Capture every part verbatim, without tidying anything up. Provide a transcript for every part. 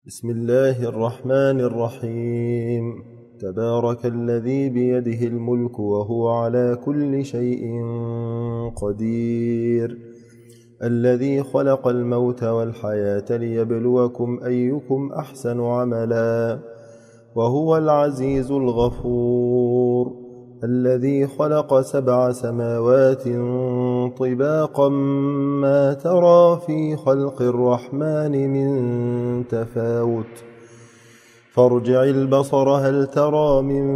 بسم الله الرحمن الرحيم. تبارك الذي بيده الملك وهو على كل شيء قدير، الذي خلق الموت والحياة ليبلوكم أيكم أحسن عملا، وهو العزيز الغفور، الذي خلق سبع سماوات طباقا ما ترى في خلق الرحمن من تفاوت، فارجع البصر هل ترى من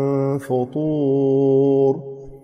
فطور،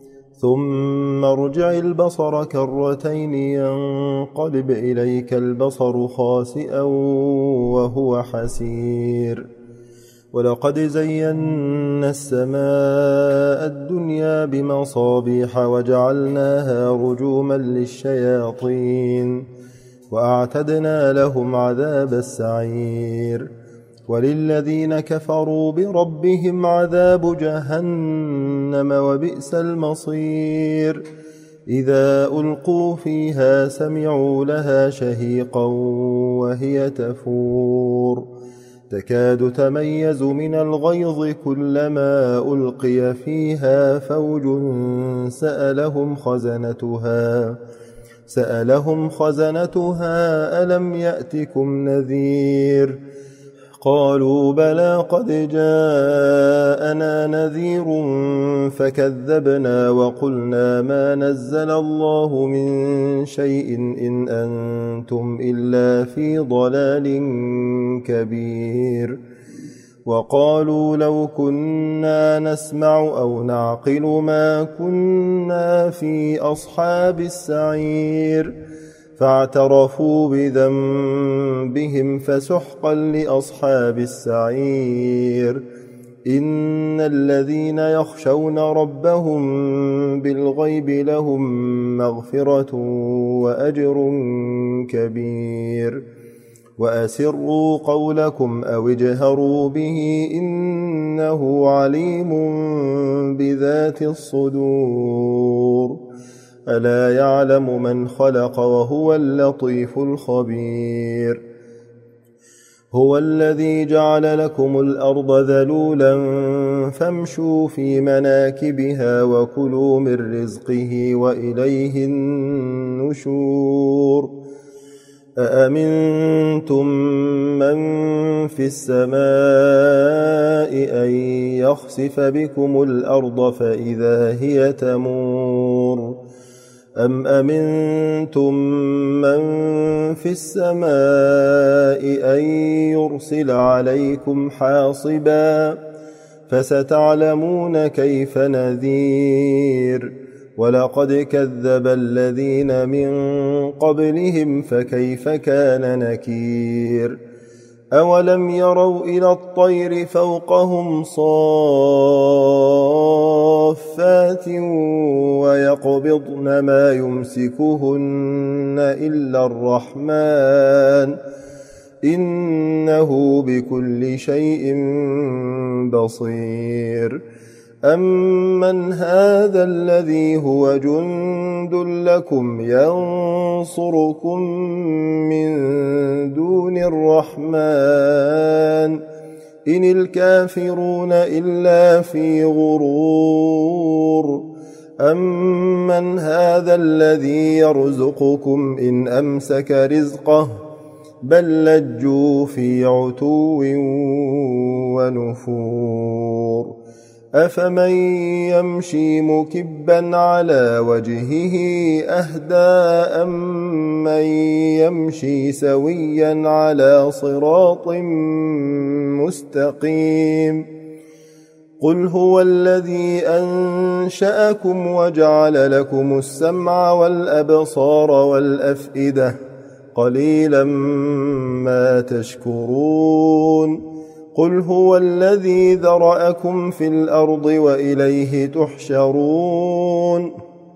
ثم ارجع البصر كرتين ينقلب إليك البصر خاسئا وهو حسير. ولقد زينا السماء الدنيا بمصابيح وجعلناها رجوما للشياطين وأعتدنا لهم عذاب السعير. وللذين كفروا بربهم عذاب جهنم وبئس المصير. إذا ألقوا فيها سمعوا لها شهيقا وهي تفور، تكاد تميز من الغيظ كلما ألقي فيها فوج سألهم خزنتها سألهم خزنتها ألم يأتكم نذير؟ قالوا بلى قد جاءنا نذير فكذبنا وقلنا ما نزل الله من شيء إن أنتم إلا في ضلال كبير. وقالوا لو كنا نسمع أو نعقل ما كنا في أصحاب السعير، فاعترفوا بذنبهم فسحقا لأصحاب السعير. إن الذين يخشون ربهم بالغيب لهم مغفرة وأجر كبير. وأسروا قولكم أو اجهروا به إنه عليم بذات الصدور. ألا يعلم من خلق وهو اللطيف الخبير. هو الذي جعل لكم الأرض ذلولا فامشوا في مناكبها وكلوا من رزقه وإليه النشور. أأمنتم من في السماء أن يخسف بكم الأرض فإذا هي تمور، أم أمنتم من في السماء أن يرسل عليكم حاصبا، فستعلمون كيف نذير. ولقد كذب الذين من قبلهم فكيف كان نكير. أولم يروا إلى الطير فوقهم صافات ويقبضن ما يمسكهن إلا الرحمن إنه بكل شيء بصير. أمن هذا الذي هو جند لكم ينصركم من دون الرحمن إن الكافرون إلا في غرور. أمن هذا الذي يرزقكم إن أمسك رزقه بل لجوا في عتو ونفور. أفمن يمشي مكبا على وجهه أهدى أمن يمشي سويا على صراط مستقيم. قل هو الذي أنشأكم وجعل لكم السمع والأبصار والأفئدة قليلا ما تشكرون. قل هو الذي ذرأكم في الأرض وإليه تحشرون.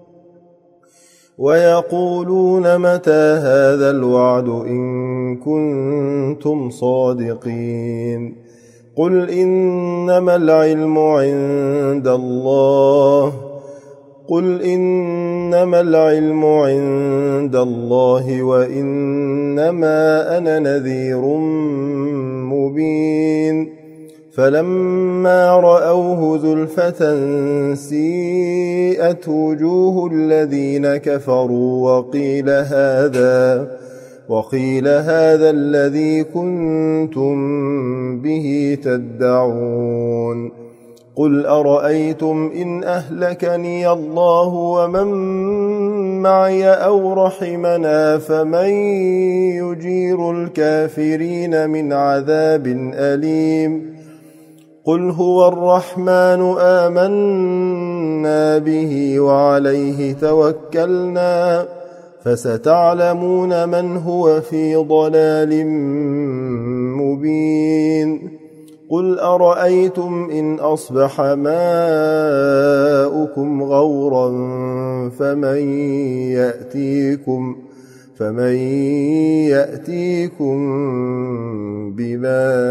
ويقولون متى هذا الوعد إن كنتم صادقين. قل إنما العلم عند الله قل إنما العلم عند الله وإنما أنا نذير مبين فلما رأوه زلفة سيئت وجوه الذين كفروا وقيل هذا وقيل هذا الذي كنتم به تدعون قل أرأيتم إن أهلكني الله ومن معي أو رحمنا فمن يجير الكافرين من عذاب أليم قل هو الرحمن آمنا به وعليه توكلنا فستعلمون من هو في ضلال مبين قل أرأيتم إن أصبح ماؤكم غورا فمن يأتيكم فمن يأتيكم بماء معين.